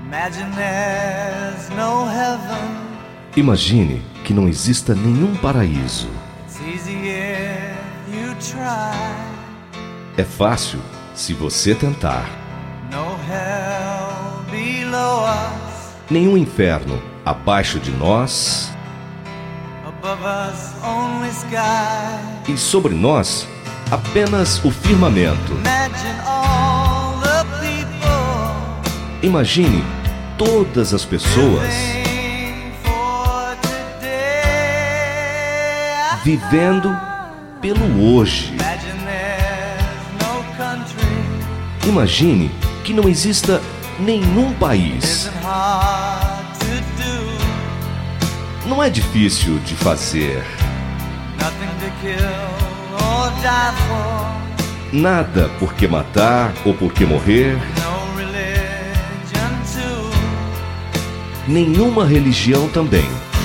Imagine que não exista nenhum paraíso. É fácil se você tentar. Nenhum inferno abaixo de nós. E sobre nós, apenas o firmamento. Imagine todas as pessoas vivendo pelo hoje. Imagine que não exista nenhum país. Não é difícil de fazer. Nada por que matar ou por que morrer. Nenhuma religião também.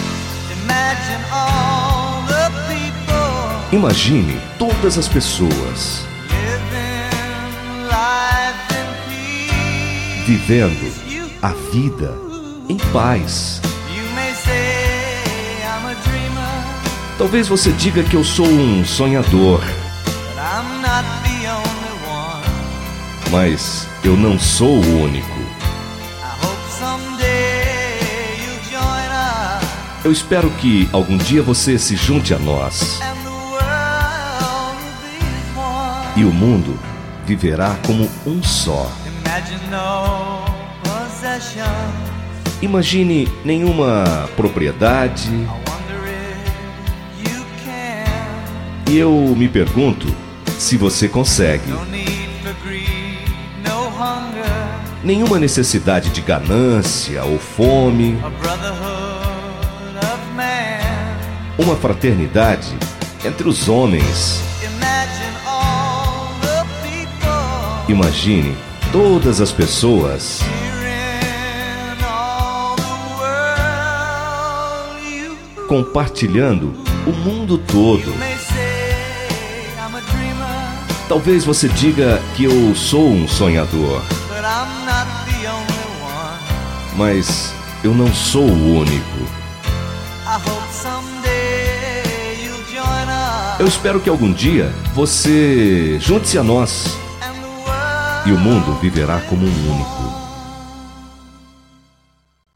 Imagine todas as pessoas vivendo a vida em paz. Talvez você diga que eu sou um sonhador, mas eu não sou o único. Eu espero que algum dia você se junte a nós e o mundo viverá como um só. Imagine nenhuma propriedade. E eu me pergunto se você consegue. Nenhuma necessidade de ganância ou fome. Uma fraternidade entre os homens. Imagine todas as pessoas compartilhando o mundo todo. Talvez você diga que eu sou um sonhador, mas eu não sou o único. Eu espero que algum dia você junte-se a nós e o mundo viverá como um único.